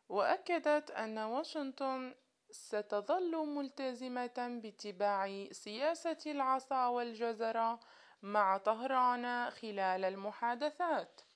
وأكدت أن واشنطن ستظل ملتزمة باتباع سياسة العصا والجزرة مع طهران خلال المحادثات.